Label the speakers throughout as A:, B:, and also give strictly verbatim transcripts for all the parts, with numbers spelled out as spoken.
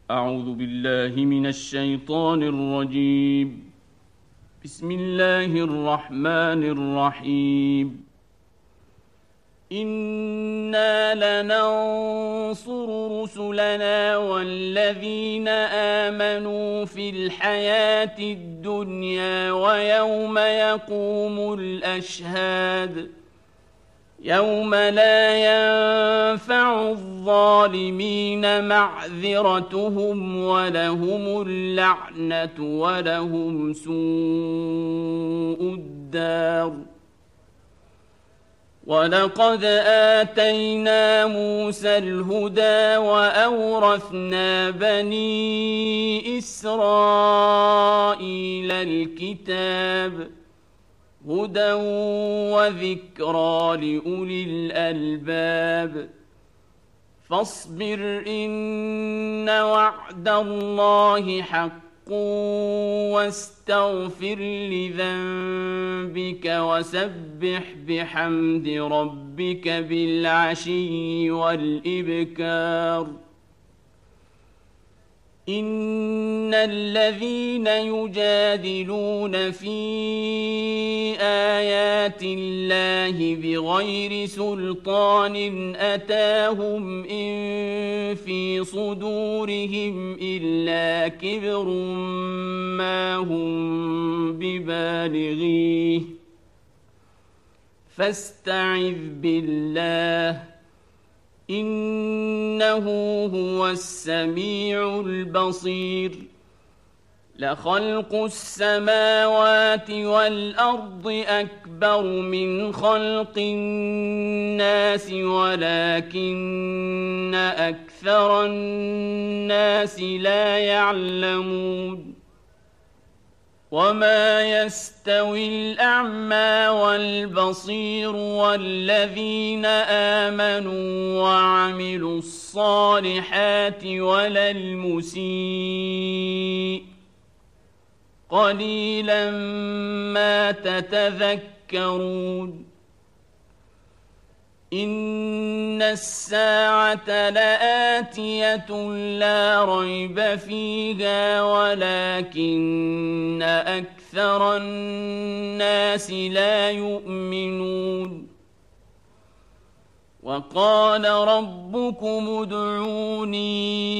A: أعوذ بالله من الشيطان الرجيم. بسم الله الرحمن الرحيم. إنا لننصر رسلنا والذين آمنوا في الحياة الدنيا ويوم يقوم الأشهاد يوم لا ينفع الظالمين معذرتهم ولهم اللعنة ولهم سوء الدار. ولقد آتينا موسى الهدى وأورثنا بني إسرائيل الكتاب هدى وذكرى لأولي الألباب. فاصبر إن وعد الله حق واستغفر لذنبك وسبح بحمد ربك بالعشي والإبكار. إن الذين يجادلون في آيات الله بغير سلطان أتاهم إن في صدورهم إلا كبر ما هم ببالغيه فاستعذ بالله إنه هو السميع البصير. لخلق السماوات والأرض أكبر من خلق الناس ولكن أكثر الناس لا يعلمون. وما يستوي الأعمى والبصير والذين آمنوا وعملوا الصالحات ولا المسيء قليلا ما تتذكرون. إن الساعة لآتية لا ريب فيها ولكن أكثر الناس لا يؤمنون. وقال ربكم ادعوني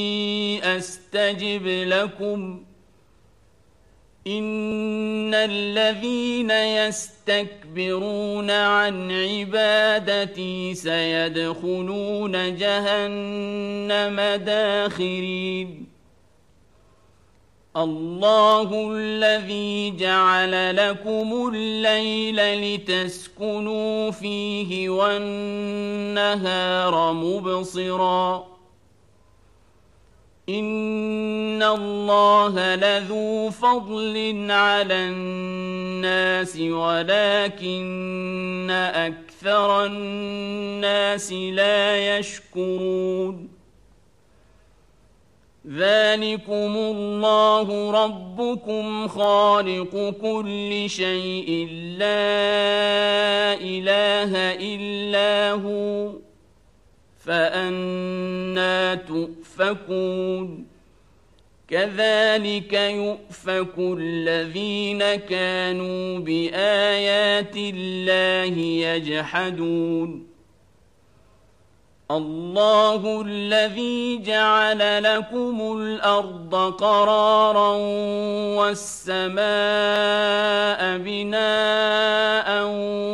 A: أستجب لكم إن الذين يستكبرون عن عبادتي سيدخلون جهنم داخرين. الله الذي جعل لكم الليل لتسكنوا فيه والنهار مبصراً إن الله لذو فضل على الناس ولكن أكثر الناس لا يشكرون. ذلكم الله ربكم خالق كل شيء لا إله إلا هو فأنى تؤفكون. كذلك يؤفك الذين كانوا بآيات الله يجحدون. الله الذي جعل لكم الأرض قرارا والسماء بناء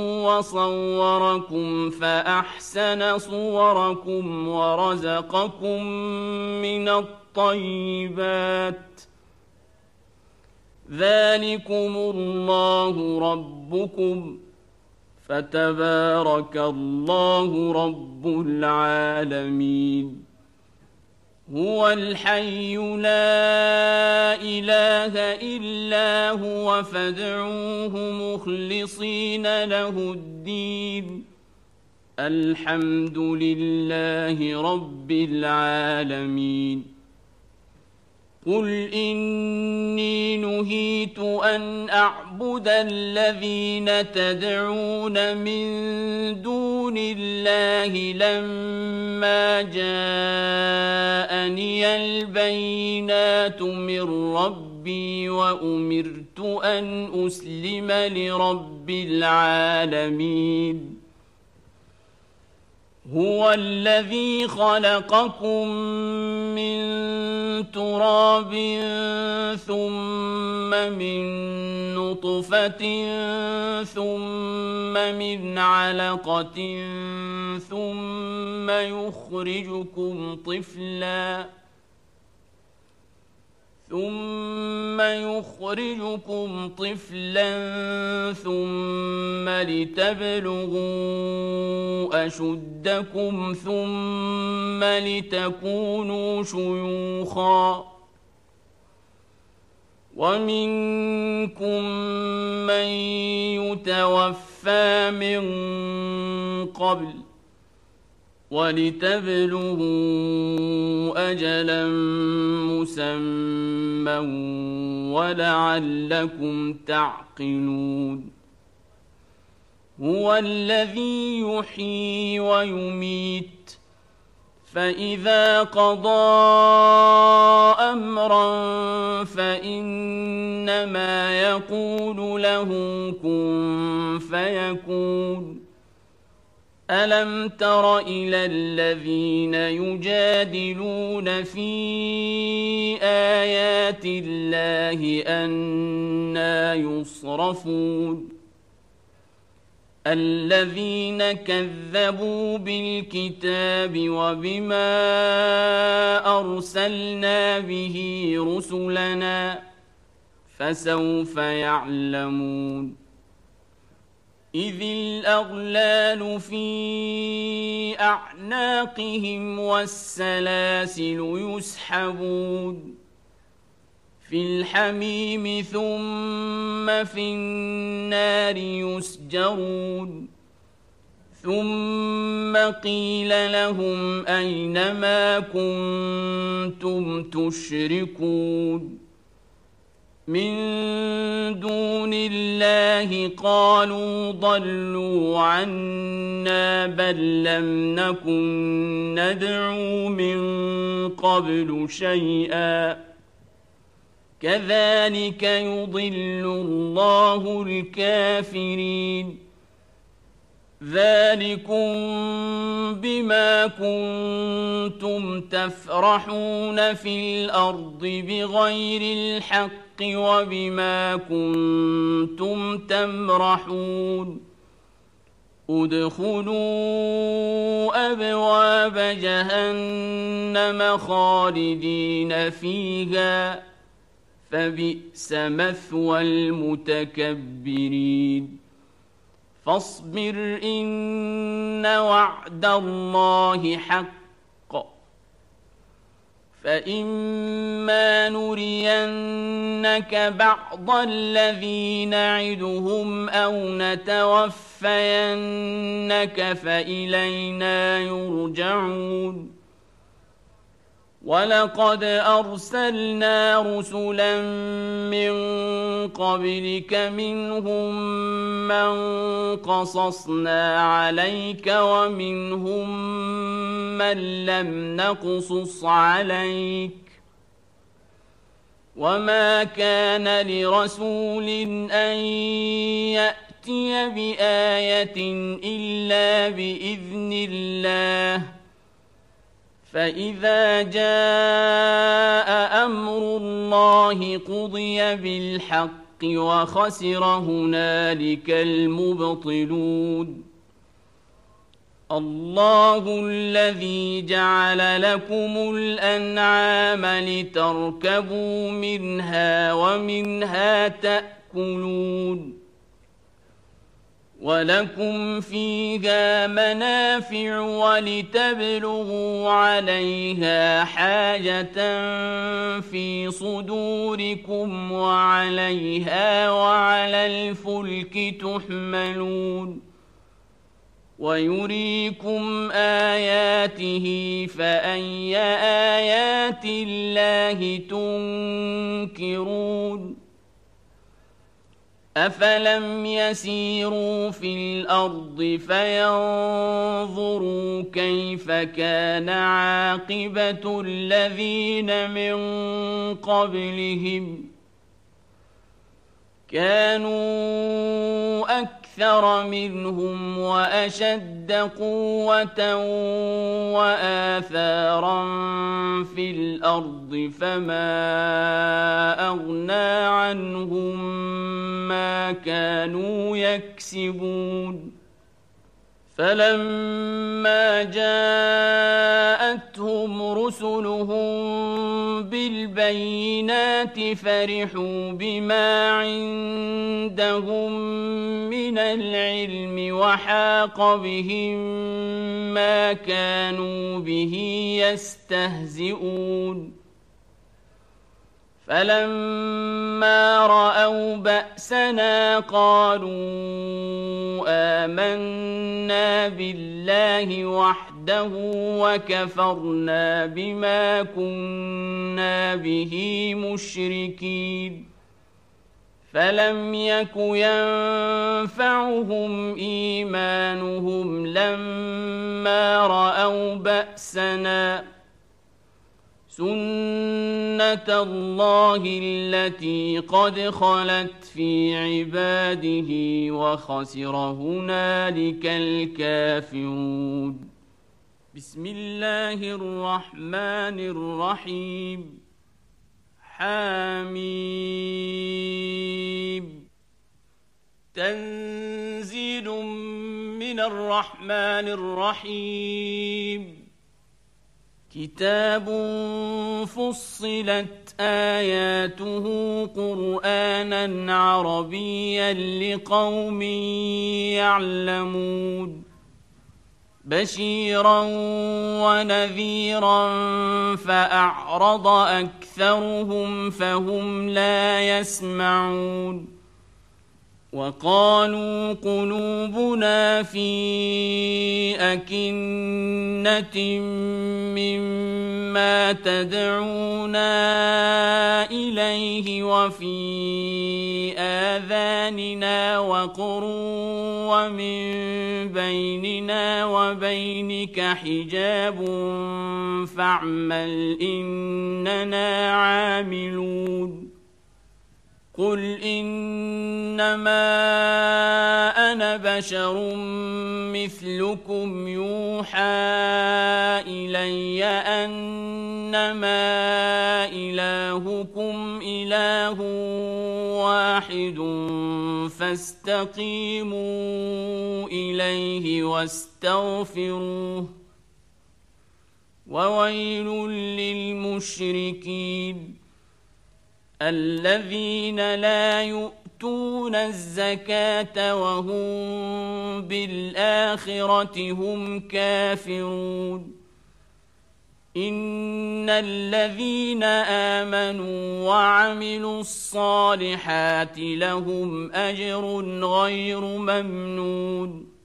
A: وصوركم فأحسن صوركم ورزقكم من الطيبات. ذلكم الله ربكم فتبارك الله رب العالمين. هو الحي لا إله إلا هو فادعوه مخلصين له الدين الحمد لله رب العالمين. قل إني نهيت أن أعبد الذين تدعون من دون الله لما جاءني البينات من ربي وأمرت أن أسلم لرب العالمين هو الذي خلقكم من تراب ثم من نطفة ثم من علقة ثم يخرجكم طفلاً ثم يخرجكم طفلا ثم لتبلغوا أشدكم ثم لتكونوا شيوخا ومنكم من يتوفى من قبل ولتبلغوا أجلا مسمى ولعلكم تعقلون هو الذي يحيي ويميت فإذا قضى أمرا فإنما يقول له كن فيكون ألم تر إلى الذين يجادلون في آيات الله أنى يصرفون الذين كذبوا بالكتاب وبما أرسلنا به رسلنا فسوف يعلمون إذ الأغلال في أعناقهم والسلاسل يسحبون في الحميم ثم في النار يسجرون ثم قيل لهم أين ما كنتم تشركون من دون الله قالوا ضلوا عنا بل لم نكن ندعو من قبل شيئا كذلك يضل الله الكافرين ذلكم بما كنتم تفرحون في الأرض بغير الحق وبما كنتم تمرحون ادخلوا أبواب جهنم خالدين فيها فبئس مثوى المتكبرين فاصبر إن وعد الله حق فإما نرينك بعض الذي نعدهم أو نتوفينك فإلينا يرجعون ولقد أرسلنا رسلا من قبلك منهم من قصصنا عليك ومنهم من لم نقصص عليك وما كان لرسول أن يأتي بآية إلا بإذن الله فإذا جاء أمر الله قضي بالحق وخسر هنالك المبطلون الله الذي جعل لكم الأنعام لتركبوا منها ومنها تأكلون ولكم فيها منافع ولتبلغوا عليها حاجة في صدوركم وعليها وعلى الفلك تحملون ويريكم آياته فأي آيات الله تنكرون أفلم يسيروا في الأرض فينظروا كيف كان عاقبة الذين من قبلهم كانوا أكثر منهم وأشد قوة وآثارا في الأرض فما أغنى عنهم ما كانوا يكسبون فلما جاءتهم رسلهم بالبينات فرحوا بما عندهم من العلم وحاق بهم ما كانوا به يستهزئون فلما رأوا بأسنا قالوا آمنا بالله وحده وكفرنا بما كنا به مشركين فلم يك ينفعهم إيمانهم لما رأوا بأسنا سنة الله التي قد خلت في عباده وخسر هنالك الكافرون بسم الله الرحمن الرحيم حميم تنزيل من الرحمن الرحيم كتاب فصلت آياته قرآنا عربيا لقوم يعلمون بشيرا ونذيرا فأعرض أكثرهم فهم لا يسمعون وقالوا قلوبنا في أكنة مما تدعونا إليه وفي آذاننا وقر ومن بيننا وبينك حجاب فاعمل إننا عاملون قل إنما أنا بشر مثلكم يوحى إلي أنما إلهكم إله واحد فاستقيموا إليه واستغفروه وويل للمشركين الذين لا يؤتون الزكاة وهم بالآخرة هم كافرون إن الذين آمنوا وعملوا الصالحات لهم أجر غير ممنون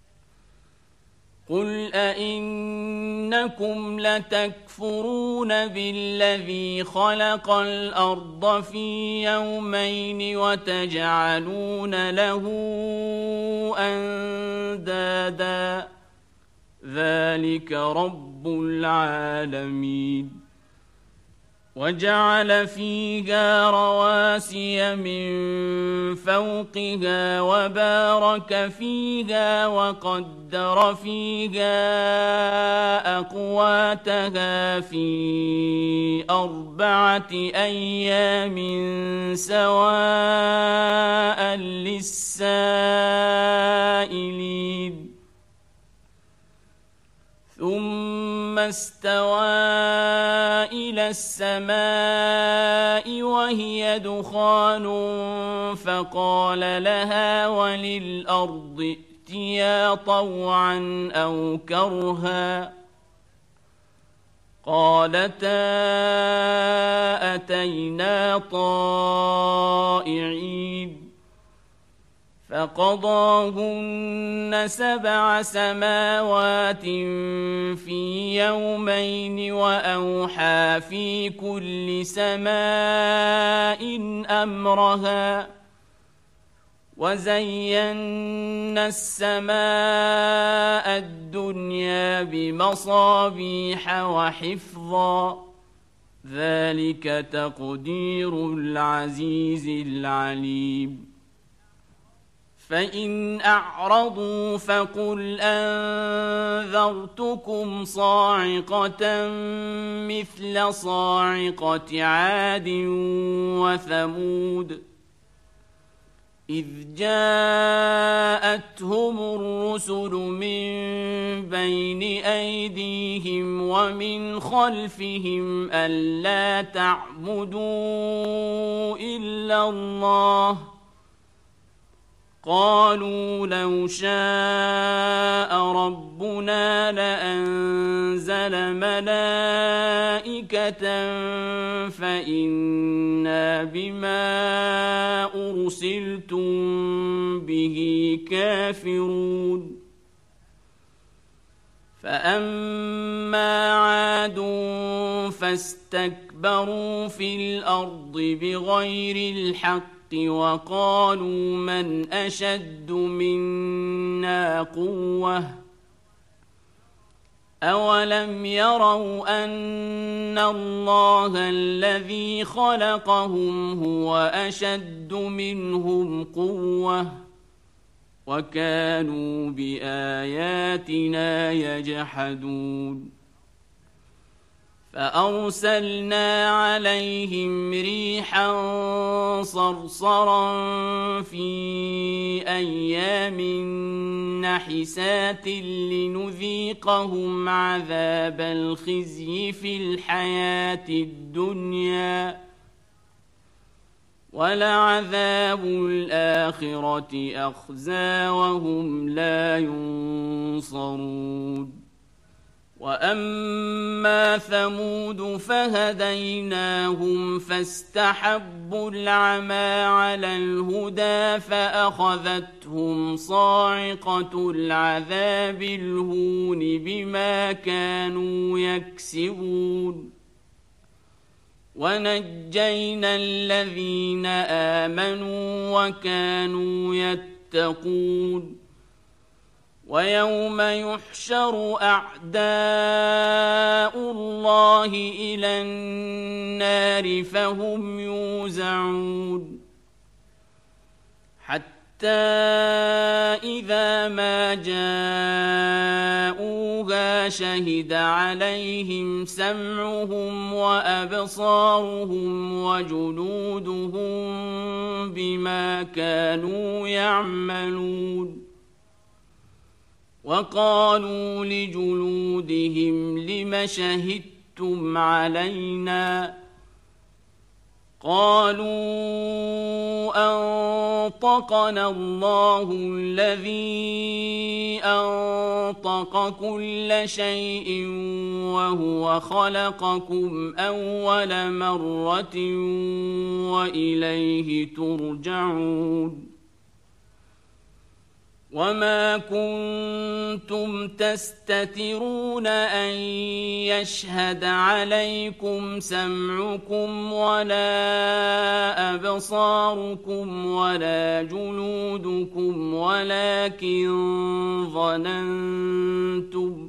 A: قل أئنكم لتكفرون بالذي خلق الأرض في يومين وتجعلون له أندادا ذلك رب العالمين وجعل فيها رواسي من فوقها وبارك فيها وقدر فيها أقواتها في أربعة أيام سواء للسائلين ثم استوى إلى السماء وهي دخان فقال لها وللأرض ائتيا طوعا أو كرها قالتا أتينا طائعين فقضاهن سبع سماوات في يومين وأوحى في كل سماء أمرها وزينا السماء الدنيا بمصابيح وحفظا ذلك تقدير العزيز العليم فإن أعرضوا فقل أنذرتكم صاعقة مثل صاعقة عاد وثمود إذ جاءتهم الرسل من بين أيديهم ومن خلفهم ألا تعبدوا إلا الله قالوا لو شاء ربنا لأنزل ملائكة فإنا بما أرسلتم به كافرون فأما عاد فاستكبروا في الأرض بغير الحق وقالوا من أشد منا قوة أولم يروا أن الله الذي خلقهم هو أشد منهم قوة وكانوا بآياتنا يجحدون فأرسلنا عليهم ريحا صرصرا في أيام نحسات لنذيقهم عذاب الخزي في الحياة الدنيا ولعذاب الآخرة أخزى وهم لا ينصرون وأما ثمود فهديناهم فاستحبوا العمى على الهدى فأخذتهم صاعقة العذاب الهون بما كانوا يكسبون ونجينا الذين آمنوا وكانوا يتقون ويوم يحشر أعداء الله إلى النار فهم يوزعون حتى إذا ما جاءوها شهد عليهم سمعهم وأبصارهم وجلودهم بما كانوا يعملون وقالوا لجلودهم لم شهدتم علينا قالوا أنطقنا الله الذي أنطق كل شيء وهو خلقكم أول مرة وإليه ترجعون وما كنتم تستترون أن يشهد عليكم سمعكم ولا أبصاركم ولا جلودكم ولكن ظننتم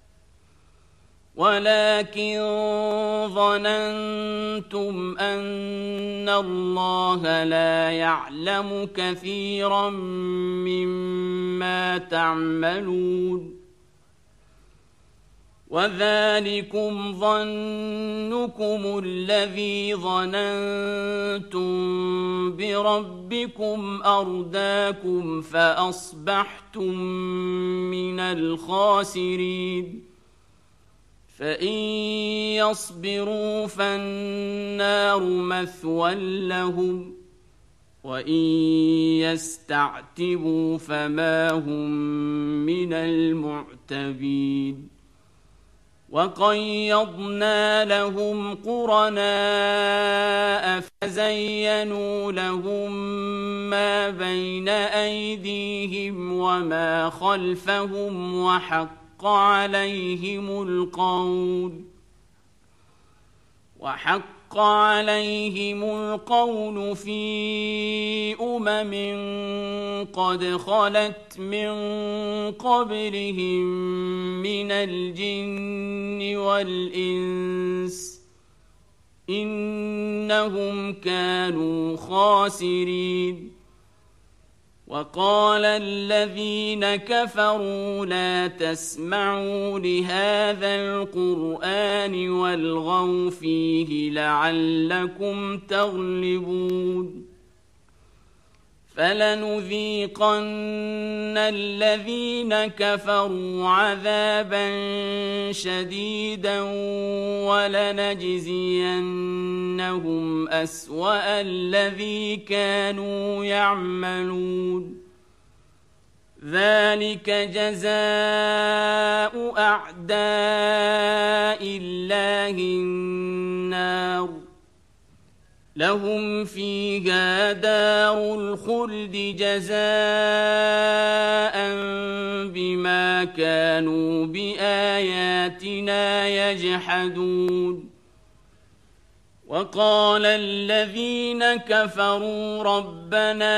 A: ولكن ظننتم أن الله لا يعلم كثيرا مما تعملون وذلكم ظنكم الذي ظننتم بربكم أرداكم فأصبحتم من الخاسرين فإن يصبروا فالنار مثوى لهم وإن يستعتبوا فما هم من المعتبين وقيضنا لهم قرناء فزينوا لهم ما بين أيديهم وما خلفهم وحق عليهم القول وحق عليهم القول في أمم قد خلت من قبلهم من الجن والإنس إنهم كانوا خاسرين. وقال الذين كفروا لا تسمعوا لهذا القرآن والغوا فيه لعلكم تغلبون. فلنذيقن الذين كفروا عذابا شديدا ولنجزينهم أسوأ الذي كانوا يعملون. ذلك جزاء أعداء الله النار لهم فيها دار الخلد جزاء بما كانوا بآياتنا يجحدون. وقال الذين كفروا ربنا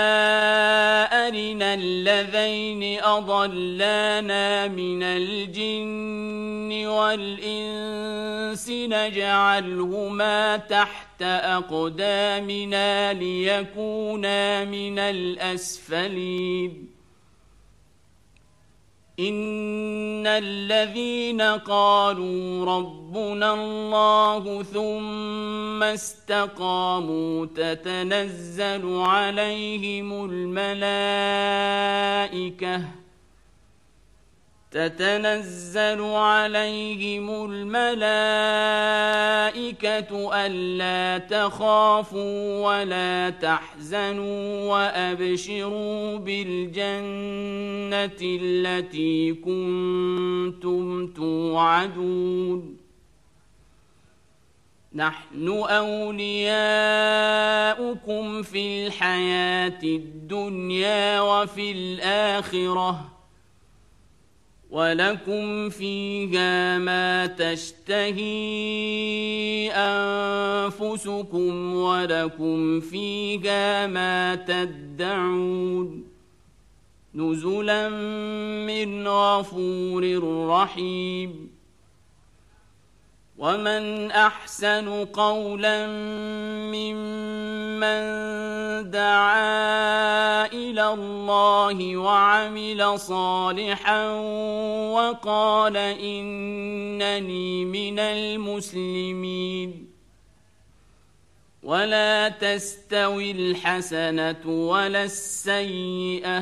A: أرنا الذين أضلانا من الجن والإنس نجعلهما تحت أقدامنا ليكونا من الأسفلين. إن الذين قالوا ربنا الله ثم استقاموا تتنزل عليهم الملائكة تتنزل عليهم الملائكة ألا تخافوا ولا تحزنوا وأبشروا بالجنة التي كنتم توعدون. نحن أولياؤكم في الحياة الدنيا وفي الآخرة ولكم فيها ما تشتهي أنفسكم ولكم فيها ما تدعون نزلا من غفور رحيم. ومن أحسن قولا ممن دعا إلى الله وعمل صالحا وقال إنني من المسلمين. ولا تستوي الحسنة ولا السيئة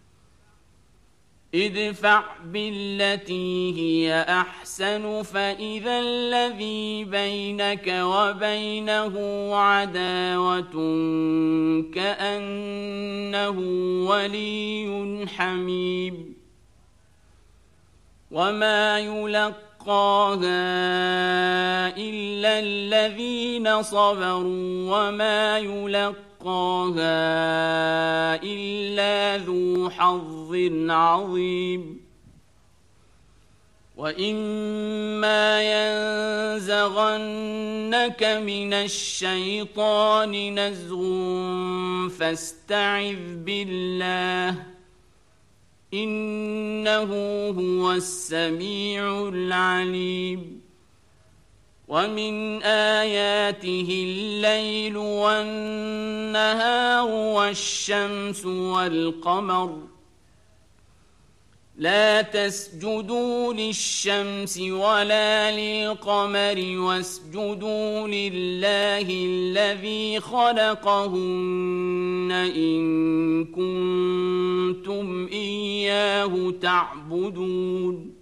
A: ادفع بالتي هي أحسن فإذا الذي بينك وبينه عداوة كأنه ولي حميم. وما يلقاها إلا الذين صبروا وما يلقاها إلا ذو حظ عظيم. وإما ينزغنك من الشيطان نزغ فاستعذ بالله إنه هو السميع العليم. ومن آياته الليل والنهار والشمس والقمر لا تسجدوا للشمس ولا للقمر واسجدوا لله الذي خلقهن إن كنتم إياه تعبدون.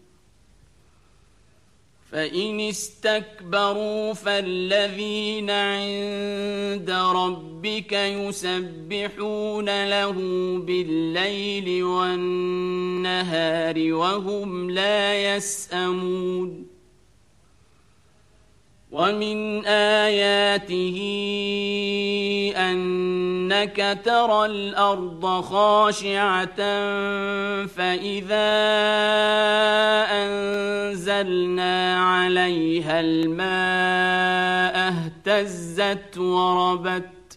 A: فإن استكبروا فالذين عند ربك يسبحون له بالليل والنهار وهم لا يسأمون. ومن آياته أنك ترى الأرض خاشعة فإذا أنزلنا عليها الماء اهتزت وربت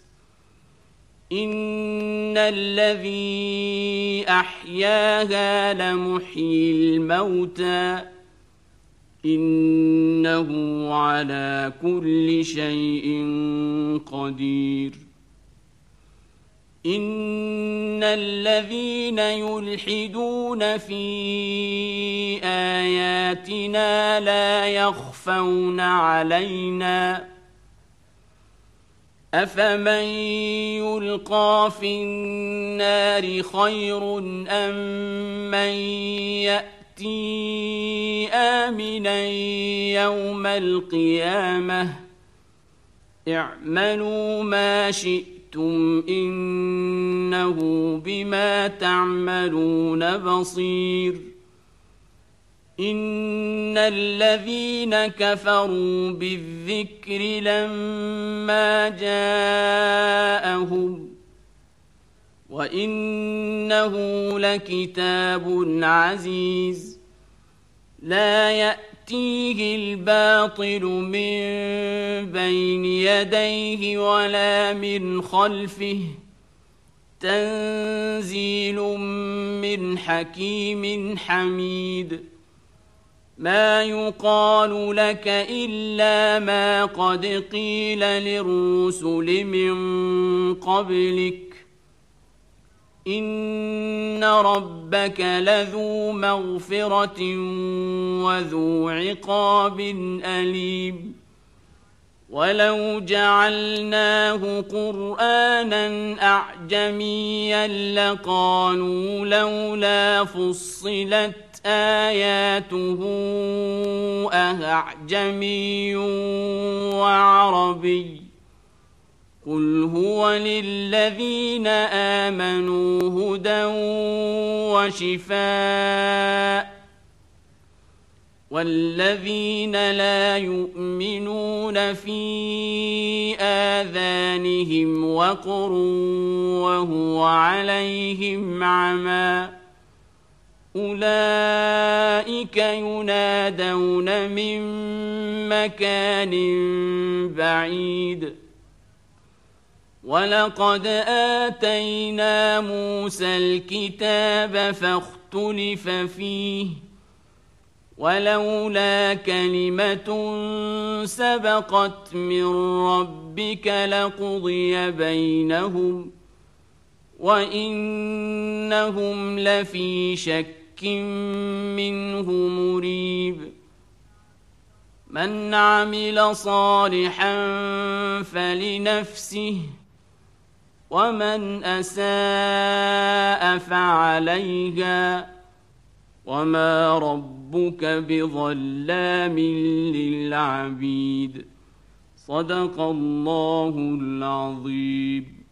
A: إن الذي أحياها لمحيي الموتى إنه على كل شيء قدير إن الذين يلحدون في آياتنا لا يخفون علينا أفمن يلقى في النار خير أم من يأتي آمنا يوم القيامة اعملوا ما شئتم إنه بما تعملون بصير إن الذين كفروا بالذكر لما جاءهم وإنه لكتاب عزيز لا يأتيه الباطل من بين يديه ولا من خلفه تنزيل من حكيم حميد ما يقال لك إلا ما قد قيل للرسل من قبلك إن ربك لذو مغفرة وذو عقاب أليم ولو جعلناه قرآنا أعجميا لقالوا لولا فصلت آياته أعجمي وعربي قل هو للذين آمنوا هدى وشفاء والذين لا يؤمنون في آذانهم وقر وهو عليهم عمى أولئك ينادون من مكان بعيد ولقد آتينا موسى الكتاب فاختلف فيه ولولا كلمة سبقت من ربك لقضي بينهم وإنهم لفي شك منه مريب من عمل صالحا فلنفسه ومن أساء فعليها وما ربك بظلام للعبيد صدق الله العظيم.